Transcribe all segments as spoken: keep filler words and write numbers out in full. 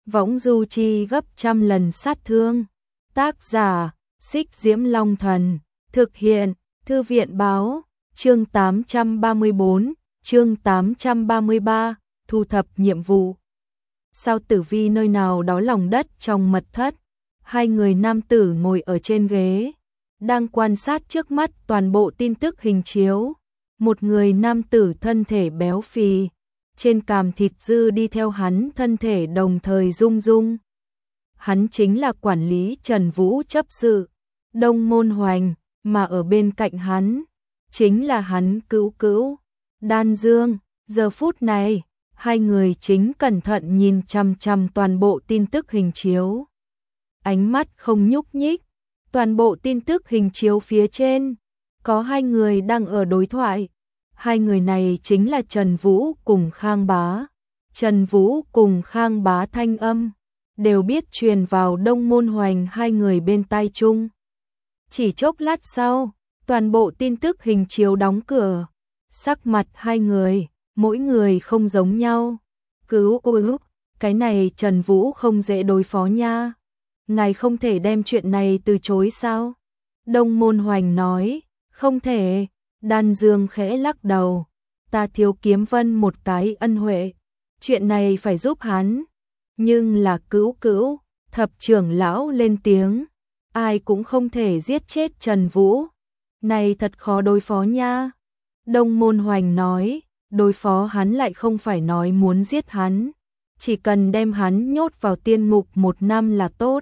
võng du chi gấp trăm lần sát thương. Tác giả, Xích Diễm Long Thần, thực hiện, Thư viện Báo, chương tám trăm ba mươi bốn, chương tám trăm ba mươi ba, thu thập nhiệm vụ. Sao Tử Vi nơi nào đó lòng đất trong mật thất, hai người nam tử ngồi ở trên ghế, đang quan sát trước mắt toàn bộ tin tức hình chiếu. Một người nam tử thân thể béo phì, trên cằm thịt dư đi theo hắn thân thể đồng thời rung rung. Hắn chính là quản lý Trần Vũ chấp sự, Đông Môn Hoành, mà ở bên cạnh hắn, chính là hắn cữu cữu, Đan Dương. Giờ phút này, hai người chính cẩn thận nhìn chằm chằm toàn bộ tin tức hình chiếu. Ánh mắt không nhúc nhích, toàn bộ tin tức hình chiếu phía trên, có hai người đang ở đối thoại. Hai người này chính là Trần Vũ cùng Khang Bá. Trần Vũ cùng Khang Bá thanh âm đều biết truyền vào Đông Môn Hoành hai người bên tai chung. Chỉ chốc lát sau, toàn bộ tin tức hình chiếu đóng cửa. Sắc mặt hai người, mỗi người không giống nhau. Cứu cứu, cái này Trần Vũ không dễ đối phó nha. Ngài không thể đem chuyện này từ chối sao? Đông Môn Hoành nói, không thể. Đan Dương khẽ lắc đầu, ta thiếu Kiếm Vân một cái ân huệ, chuyện này phải giúp hắn. Nhưng là cữu cữu, thập trưởng lão lên tiếng, ai cũng không thể giết chết Trần Vũ. Này thật khó đối phó nha. Đông Môn Hoành nói, đối phó hắn lại không phải nói muốn giết hắn, chỉ cần đem hắn nhốt vào tiên ngục một năm là tốt.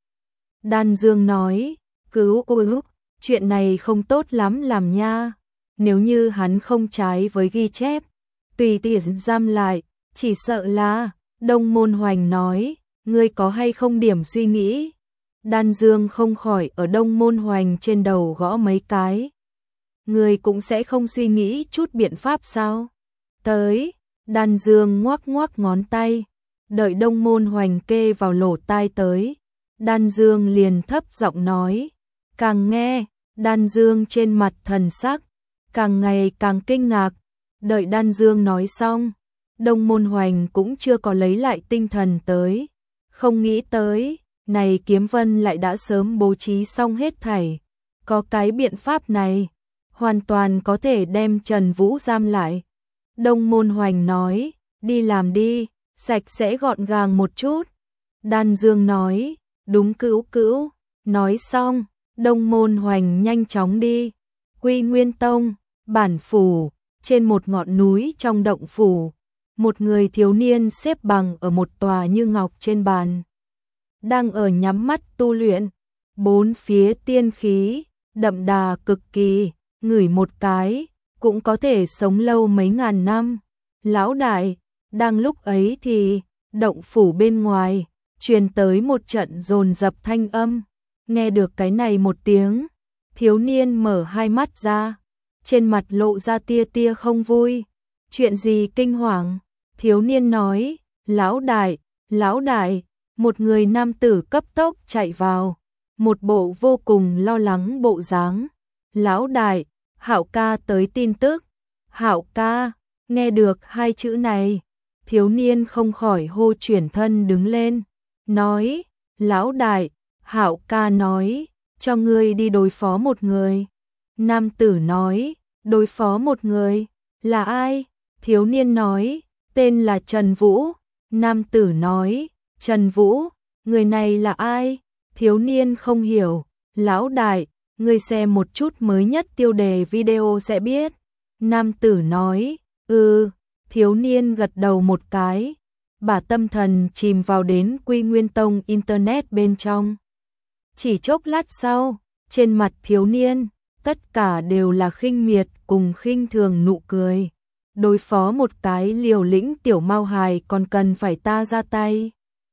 Đan Dương nói, cứu cứu, chuyện này không tốt lắm làm nha. Nếu như hắn không trái với ghi chép, tùy tiện giam lại, chỉ sợ là. Đông Môn Hoành nói, ngươi có hay không điểm suy nghĩ? Đan Dương không khỏi ở Đông Môn Hoành trên đầu gõ mấy cái. Ngươi cũng sẽ không suy nghĩ chút biện pháp sao? Tới, Đan Dương ngoắc ngoắc ngón tay, đợi Đông Môn Hoành kê vào lỗ tai tới. Đan Dương liền thấp giọng nói, càng nghe, Đan Dương trên mặt thần sắc càng ngày càng kinh ngạc. Đợi Đan Dương nói xong, Đông Môn Hoành cũng chưa có lấy lại tinh thần tới. Không nghĩ tới, này Kiếm Vân lại đã sớm bố trí xong hết thảy. Có cái biện pháp này, hoàn toàn có thể đem Trần Vũ giam lại. Đông Môn Hoành nói, đi làm đi, sạch sẽ gọn gàng một chút. Đan Dương nói, đúng cữu cữu. Nói xong, Đông Môn Hoành nhanh chóng đi. Quy Nguyên Tông, bản phủ, trên một ngọn núi trong động phủ, một người thiếu niên xếp bằng ở một tòa như ngọc trên bàn, đang ở nhắm mắt tu luyện. Bốn phía tiên khí đậm đà cực kỳ, ngửi một cái cũng có thể sống lâu mấy ngàn năm. Lão đại, đang lúc ấy thì động phủ bên ngoài truyền tới một trận dồn dập thanh âm. Nghe được cái này một tiếng, thiếu niên mở hai mắt ra, trên mặt lộ ra tia tia không vui. Chuyện gì kinh hoàng? Thiếu niên nói, lão đại, lão đại. Một người nam tử cấp tốc chạy vào, một bộ vô cùng lo lắng bộ dáng. Lão đại, Hạo ca tới tin tức. Hạo ca, nghe được hai chữ này, thiếu niên không khỏi hô chuyển thân đứng lên, nói, lão đại, Hạo ca nói, cho ngươi đi đối phó một người. Nam tử nói, đối phó một người, là ai? Thiếu niên nói, tên là Trần Vũ. Nam tử nói, Trần Vũ, người này là ai? Thiếu niên không hiểu, lão đại, ngươi xem một chút mới nhất tiêu đề video sẽ biết. Nam tử nói, ừ, thiếu niên gật đầu một cái, bà tâm thần chìm vào đến Quy Nguyên Tông Internet bên trong. Chỉ chốc lát sau, trên mặt thiếu niên, tất cả đều là khinh miệt cùng khinh thường nụ cười. Đối phó một cái liều lĩnh tiểu mao hài còn cần phải ta ra tay.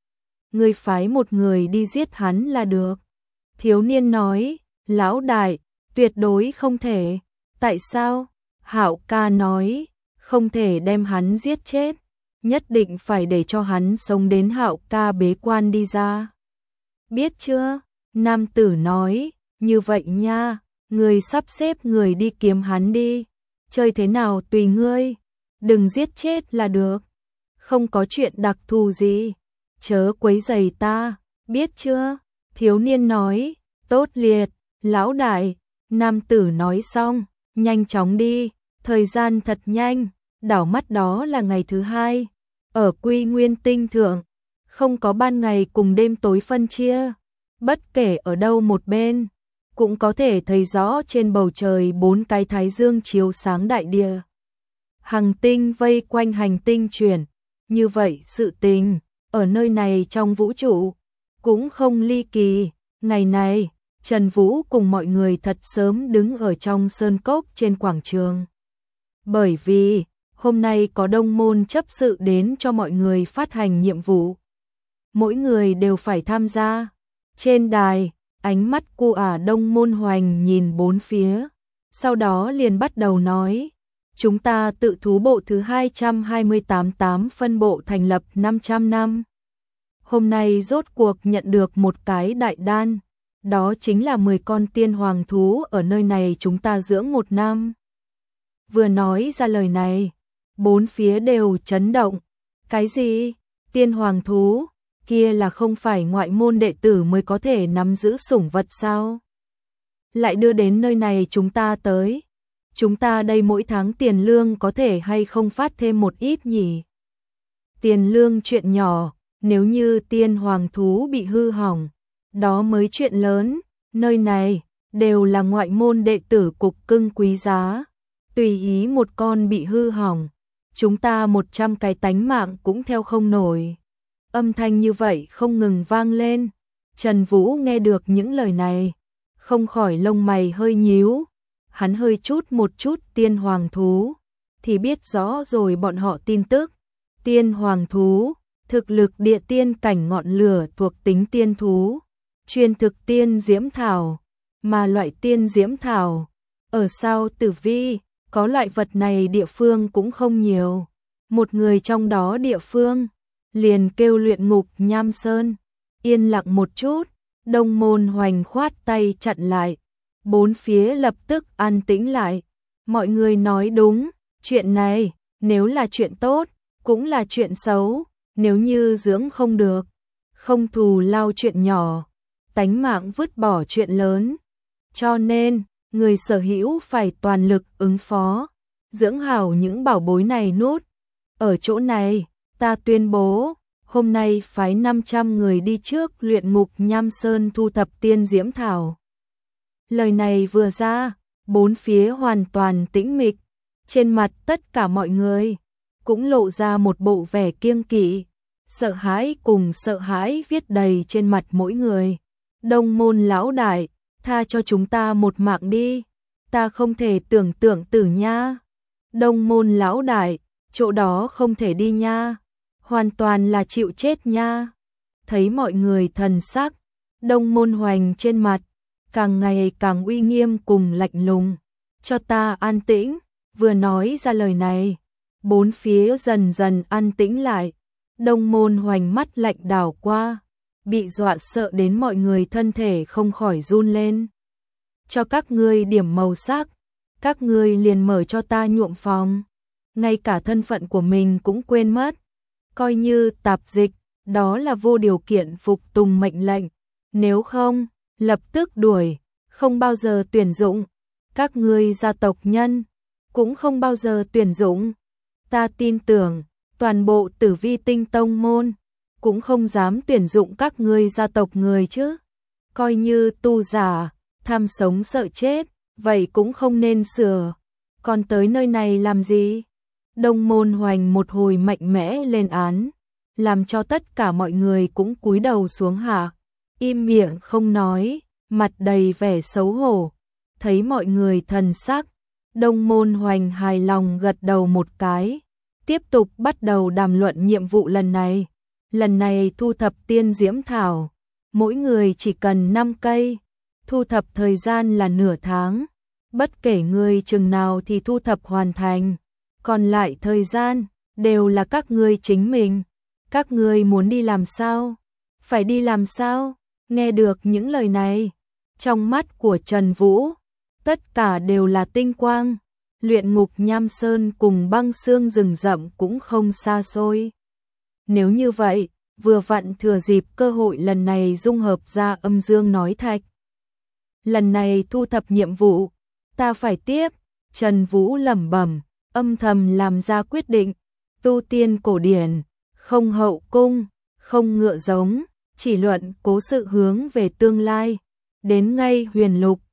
Ngươi phái một người đi giết hắn là được. Thiếu niên nói, lão đại, tuyệt đối không thể. Tại sao? Hạo ca nói, không thể đem hắn giết chết, nhất định phải để cho hắn sống đến Hạo ca bế quan đi ra. Biết chưa? Nam tử nói, như vậy nha, ngươi sắp xếp người đi kiếm hắn đi. Chơi thế nào tùy ngươi, đừng giết chết là được. Không có chuyện đặc thù gì. chớ quấy rầy ta, biết chưa? Thiếu niên nói, tốt liệt, lão đại. Nam tử nói xong, nhanh chóng đi, thời gian thật nhanh, đảo mắt đó là ngày thứ hai. Ở Quy Nguyên Tinh Thượng, không có ban ngày cùng đêm tối phân chia, bất kể ở đâu một bên, cũng có thể thấy rõ trên bầu trời bốn cái thái dương chiếu sáng đại địa. Hành tinh vây quanh hành tinh chuyển, như vậy sự tình, ở nơi này trong vũ trụ, cũng không ly kỳ. Ngày này, Trần Vũ cùng mọi người thật sớm đứng ở trong sơn cốc trên quảng trường. Bởi vì, hôm nay có đông môn chấp sự đến cho mọi người phát hành nhiệm vụ. Mỗi người đều phải tham gia. Trên đài, ánh mắt cu ả Đông Môn Hoành nhìn bốn phía. Sau đó liền bắt đầu nói. Chúng ta tự thú bộ thứ hai trăm hai mươi tám tám phân bộ thành lập năm trăm năm. Hôm nay rốt cuộc nhận được một cái đại đan. Đó chính là mười con tiên hoàng thú ở nơi này chúng ta dưỡng một năm. Vừa nói ra lời này, bốn phía đều chấn động. Cái gì? Tiên hoàng thú? Kia là không phải ngoại môn đệ tử mới có thể nắm giữ sủng vật sao? Lại đưa đến nơi này chúng ta tới. Chúng ta đây mỗi tháng tiền lương có thể hay không phát thêm một ít nhỉ? Tiền lương chuyện nhỏ, nếu như tiên hoàng thú bị hư hỏng, đó mới chuyện lớn. Nơi này đều là ngoại môn đệ tử cục cưng quý giá. Tùy ý một con bị hư hỏng, chúng ta một trăm cái tánh mạng cũng theo không nổi. Âm thanh như vậy không ngừng vang lên. Trần Vũ nghe được những lời này, không khỏi lông mày hơi nhíu. Hắn hơi chút một chút tiên hoàng thú, thì biết rõ rồi bọn họ tin tức. Tiên hoàng thú, thực lực địa tiên cảnh ngọn lửa thuộc tính tiên thú, chuyên thực tiên diễm thảo, mà loại tiên diễm thảo, ở sao tử vi, có loại vật này địa phương cũng không nhiều. Một người trong đó địa phương, liền kêu Luyện Ngục Nham Sơn. Yên lặng một chút, Đông Môn Hoành khoát tay chặn lại. Bốn phía lập tức an tĩnh lại. Mọi người nói đúng, chuyện này, nếu là chuyện tốt, cũng là chuyện xấu. Nếu như dưỡng không được, không thù lao chuyện nhỏ, tánh mạng vứt bỏ chuyện lớn. Cho nên, người sở hữu phải toàn lực ứng phó, dưỡng hảo những bảo bối này nút. Ở chỗ này, ta tuyên bố, hôm nay phái năm trăm người đi trước Luyện Ngục Nham Sơn thu thập tiên diễm thảo. Lời này vừa ra, bốn phía hoàn toàn tĩnh mịch, trên mặt tất cả mọi người cũng lộ ra một bộ vẻ kiêng kỵ, sợ hãi cùng sợ hãi viết đầy trên mặt mỗi người. Đông Môn lão đại, tha cho chúng ta một mạng đi, ta không thể tưởng tượng tử nha. Đông Môn lão đại, chỗ đó không thể đi nha, hoàn toàn là chịu chết nha. Thấy mọi người thần sắc, Đông Môn Hoành trên mặt càng ngày càng uy nghiêm cùng lạnh lùng. Cho ta an tĩnh. Vừa nói ra lời này, bốn phía dần dần an tĩnh lại. Đông Môn Hoành mắt lạnh đảo qua, bị dọa sợ đến mọi người thân thể không khỏi run lên. Cho các ngươi điểm màu sắc, các ngươi liền mở cho ta nhuộm phòng. Ngay cả thân phận của mình cũng quên mất, coi như tạp dịch, đó là vô điều kiện phục tùng mệnh lệnh, nếu không, lập tức đuổi, không bao giờ tuyển dụng. Các ngươi gia tộc nhân cũng không bao giờ tuyển dụng. Ta tin tưởng, toàn bộ Tử Vi Tinh tông môn cũng không dám tuyển dụng các ngươi gia tộc người chứ. Coi như tu giả, tham sống sợ chết, vậy cũng không nên sửa. Còn tới nơi này làm gì? Đông Môn Hoành một hồi mạnh mẽ lên án, làm cho tất cả mọi người cũng cúi đầu xuống hạ, im miệng không nói, mặt đầy vẻ xấu hổ. Thấy mọi người thần sắc, Đông Môn Hoành hài lòng gật đầu một cái, tiếp tục bắt đầu đàm luận nhiệm vụ lần này. Lần này thu thập tiên diễm thảo, mỗi người chỉ cần năm cây, thu thập thời gian là nửa tháng, bất kể người chừng nào thì thu thập hoàn thành, còn lại thời gian đều là các ngươi chính mình. Các ngươi muốn đi làm sao? Phải đi làm sao? Nghe được những lời này, trong mắt của Trần Vũ, tất cả đều là tinh quang. Luyện Ngục Nham Sơn cùng Băng Xương rừng rậm cũng không xa xôi. Nếu như vậy, vừa vặn thừa dịp cơ hội lần này dung hợp ra âm dương nói thạch. Lần này thu thập nhiệm vụ, ta phải tiếp, Trần Vũ lẩm bẩm, âm thầm làm ra quyết định, tu tiên cổ điển, không hậu cung, không ngựa giống, chỉ luận cố sự hướng về tương lai, đến ngay huyền lục,